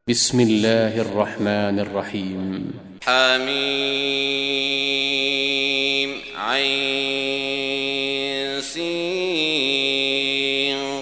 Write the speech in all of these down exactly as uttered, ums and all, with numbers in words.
بسم الله الرحمن الرحيم. حميم عين سين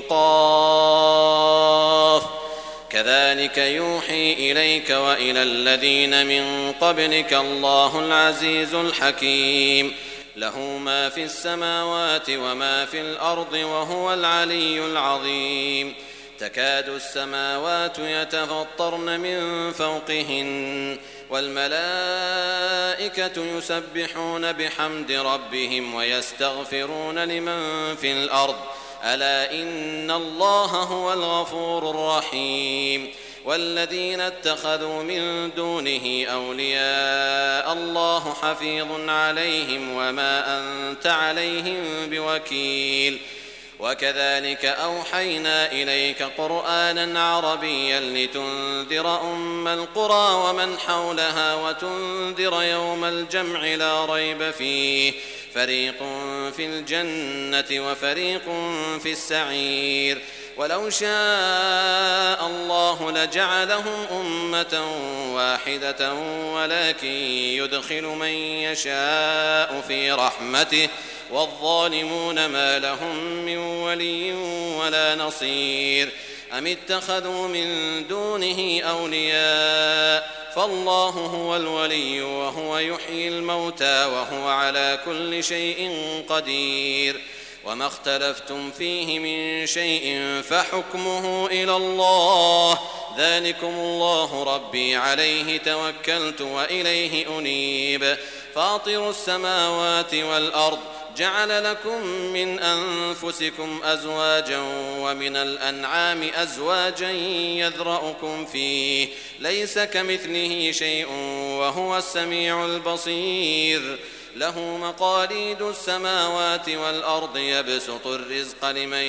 قاف كذلك يوحي إليك وإلى الذين من قبلك الله العزيز الحكيم له ما في السماوات وما في الأرض وهو العلي العظيم. تكاد السماوات يتفطرن من فوقهن والملائكة يسبحون بحمد ربهم ويستغفرون لمن في الأرض ألا إن الله هو الغفور الرحيم. والذين اتخذوا من دونه أولياء الله حفيظ عليهم وما أنت عليهم بوكيل. وكذلك أوحينا إليك قرآنا عربيا لتنذر أم القرى ومن حولها وتنذر يوم الجمع لا ريب فيه فريق في الجنة وفريق في السعير. ولو شاء الله لجعلهم أمة واحدة ولكن يدخل من يشاء في رحمته والظالمون ما لهم من ولي ولا نصير. أم اتخذوا من دونه أولياء فالله هو الولي وهو يحيي الموتى وهو على كل شيء قدير. وما اختلفتم فيه من شيء فحكمه إلى الله ذلكم الله ربي عليه توكلت وإليه أنيب. فاطر السماوات والأرض جعل لكم من أنفسكم أزواجا ومن الأنعام أزواجا يذرأكم فيه ليس كمثله شيء وهو السميع البصير. له مقاليد السماوات والأرض يبسط الرزق لمن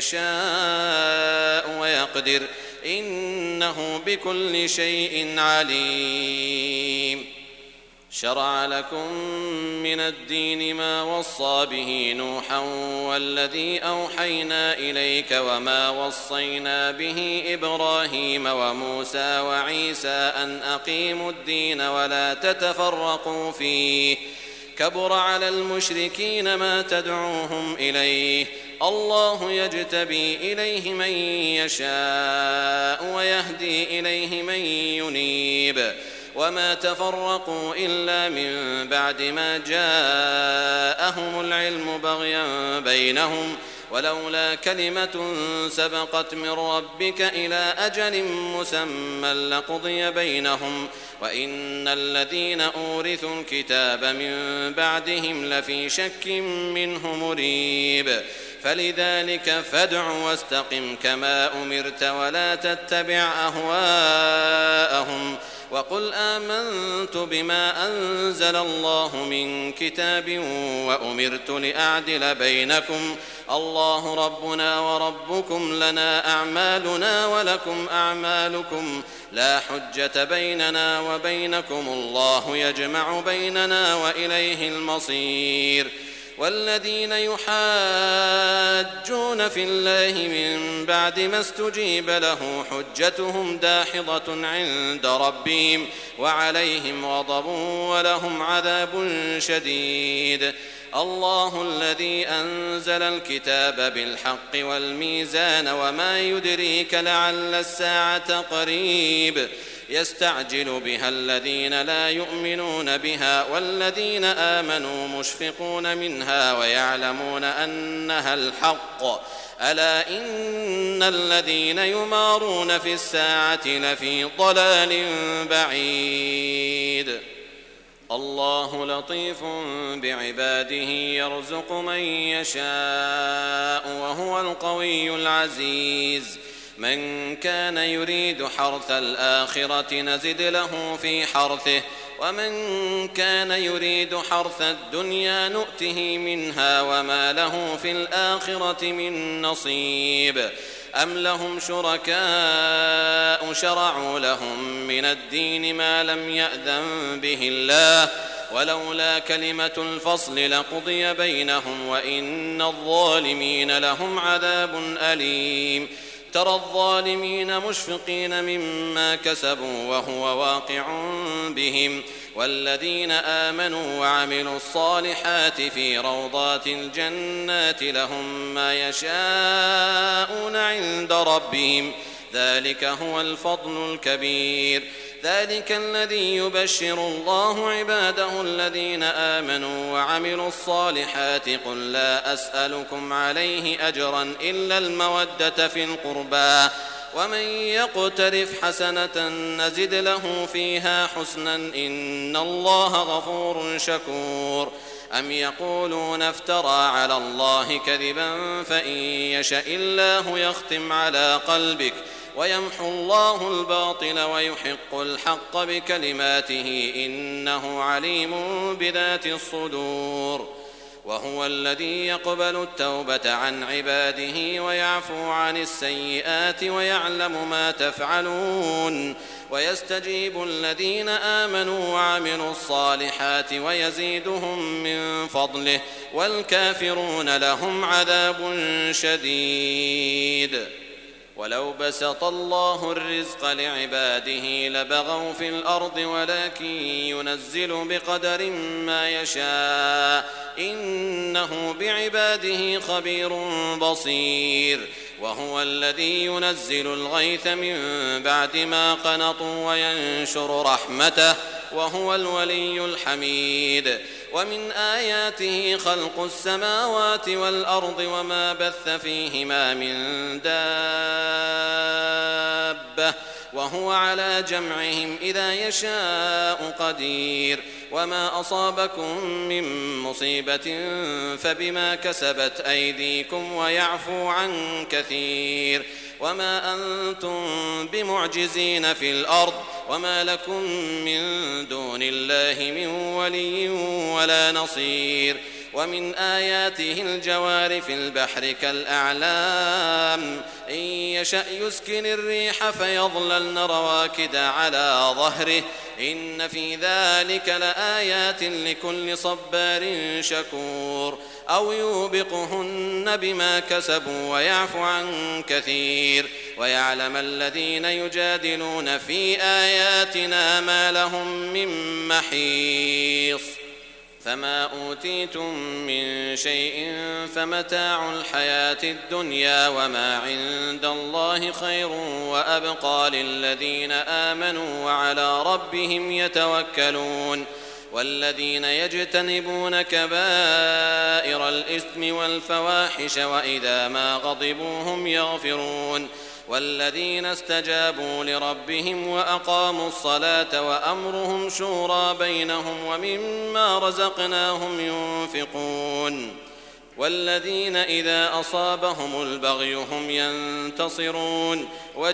يشاء ويقدر إنه بكل شيء عليم. شرع لكم من الدين ما وصى به نوحا والذي أوحينا إليك وما وصينا به إبراهيم وموسى وعيسى أن أقيموا الدين ولا تتفرقوا فيه كبر على المشركين ما تدعوهم إليه الله يجتبي إليه من يشاء ويهدي إليه من ينيب. وما تفرقوا إلا من بعد ما جاءهم العلم بغيا بينهم ولولا كلمة سبقت من ربك إلى أجل مسمى لقضي بينهم وإن الذين أورثوا الكتاب من بعدهم لفي شك منه مريب. فلذلك فادع واستقم كما أمرت ولا تتبع أهواءهم وقل آمنت بما أنزل الله من كتاب وأمرت لأعدل بينكم الله ربنا وربكم لنا أعمالنا ولكم أعمالكم لا حجة بيننا وبينكم الله يجمع بيننا وإليه المصير. والذين يحاجون في الله من بعد ما استجيب له حجتهم داحضة عند ربهم وعليهم غضب ولهم عذاب شديد. الله الذي أنزل الكتاب بالحق والميزان وما يدريك لعل الساعة قريب يستعجل بها الذين لا يؤمنون بها والذين آمنوا مشفقون منها ويعلمون أنها الحق ألا إن الذين يمارون في الساعة لفي ضلال بعيد. الله لطيف بعباده يرزق من يشاء وهو القوي العزيز. من كان يريد حرث الآخرة نزد له في حرثه ومن كان يريد حرث الدنيا نؤته منها وما له في الآخرة من نصيب. أم لهم شركاء شرعوا لهم من الدين ما لم يأذن به الله ولولا كلمة الفصل لقضي بينهم وإن الظالمين لهم عذاب أليم. ترى الظالمين مشفقين مما كسبوا وهو واقع بهم والذين آمنوا وعملوا الصالحات في روضات الجنات لهم ما يشاءون عند ربهم ذلك هو الفضل الكبير ذلك الذي يبشر الله عباده الذين آمنوا وعملوا الصالحات قل لا أسألكم عليه أجرا إلا المودة في القربى ومن يقترف حسنة نزد له فيها حسنا إن الله غفور شكور أم يقولون افترى على الله كذبا فإن يشاء الله يختم على قلبك ويمحو الله الباطل ويحق الحق بكلماته إنه عليم بذات الصدور وهو الذي يقبل التوبة عن عباده ويعفو عن السيئات ويعلم ما تفعلون ويستجيب الذين آمنوا وعملوا الصالحات ويزيدهم من فضله والكافرون لهم عذاب شديد ولو بسط الله الرزق لعباده لبغوا في الأرض ولكن ينزل بقدر ما يشاء إنه بعباده خبير بصير وهو الذي ينزل الغيث من بعد ما قنطوا وينشر رحمته وهو الولي الحميد ومن آياته خلق السماوات والأرض وما بث فيهما من دابة وهو على جمعهم إذا يشاء قدير وما أصابكم من مصيبة فبما كسبت أيديكم ويعفو عن كثير وما أنتم بمعجزين في الأرض وما لكم من دون الله من ولي ولا نصير ومن آياته الجوار في البحر كالأعلام إن يشأ يسكن الريح فيظللن رواكد على ظهره إن في ذلك لآيات لكل صبار شكور أو يوبقهن بما كسبوا ويعفو عن كثير ويعلم الذين يجادلون في آياتنا ما لهم من محيص فما أوتيتم من شيء فمتاع الحياة الدنيا وما عند الله خير وأبقى للذين آمنوا وعلى ربهم يتوكلون والذين يجتنبون كبائر الإثم والفواحش وإذا ما غضبوا هم يغفرون والذين استجابوا لربهم وأقاموا الصلاة وأمرهم شورى بينهم ومما رزقناهم ينفقون والذين إذا أصابهم البغي هم ينتصرون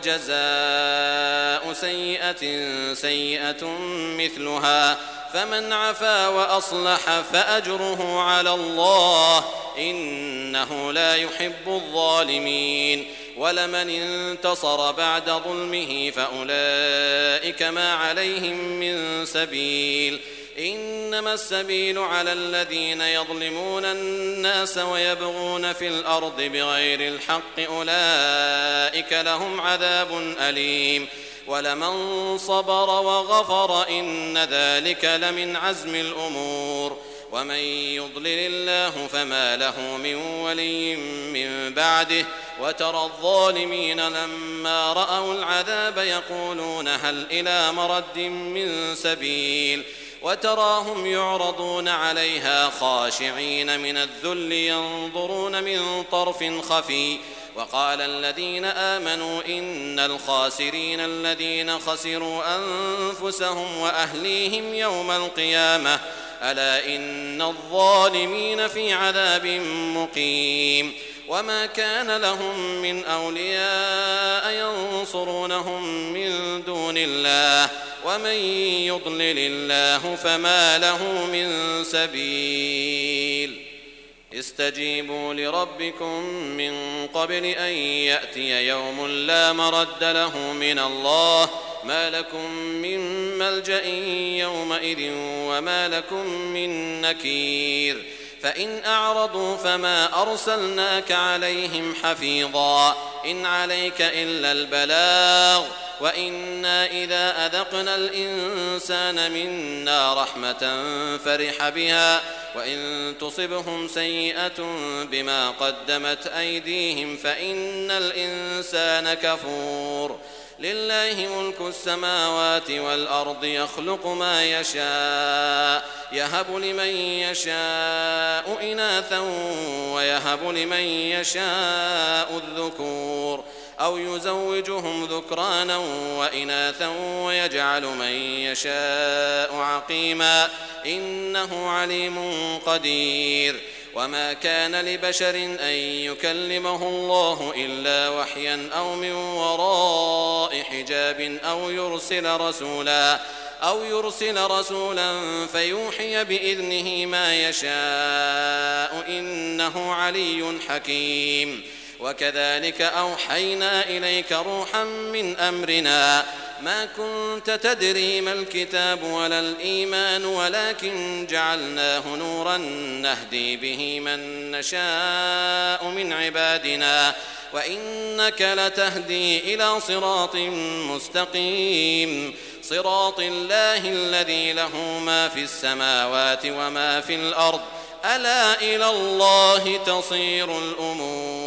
وجزاء سيئة سيئة مثلها فمن عفا وأصلح فأجره على الله إنه لا يحب الظالمين ولمن انتصر بعد ظلمه فأولئك ما عليهم من سبيل إنما السبيل على الذين يظلمون الناس ويبغون في الأرض بغير الحق أولئك لهم عذاب أليم ولمن صبر وغفر إن ذلك لمن عزم الأمور ومن يضلل الله فما له من ولي من بعده وترى الظالمين لما رأوا العذاب يقولون هل إلى مرد من سبيل وتراهم يعرضون عليها خاشعين من الذل ينظرون من طرف خفي وقال الذين آمنوا إن الخاسرين الذين خسروا أنفسهم وأهليهم يوم القيامة ألا إن الظالمين في عذاب مقيم وما كان لهم من أولياء ينصرونهم من دون الله ومن يضلل الله فما له من سبيل استجيبوا لربكم من قبل أن يأتي يوم لا مرد له من الله ما لكم من ملجأ يومئذ وما لكم من نكير فإن أعرضوا فما أرسلناك عليهم حفيظا إن عليك إلا البلاغ وإنا إذا أذقنا الإنسان منا رحمة فرح بها وإن تصبهم سيئة بما قدمت أيديهم فإن الإنسان كفور لله ملك السماوات والأرض يخلق ما يشاء يهب لمن يشاء إناثا ويهب لمن يشاء الذكور أو يزوجهم ذكرانا وإناثا ويجعل من يشاء عقيما إنه عليم قدير وما كان لبشر أن يكلمه الله إلا وحيا أو من وراء حجاب أو يرسل رسولا أو يرسل رسولا فيوحي بإذنه ما يشاء إنه علي حكيم وكذلك أوحينا إليك روحا من أمرنا ما كنت تدري ما الكتاب ولا الإيمان ولكن جعلناه نورا نهدي به من نشاء من عبادنا وإنك لتهدي إلى صراط مستقيم صراط الله الذي له ما في السماوات وما في الأرض ألا إلى الله تصير الأمور.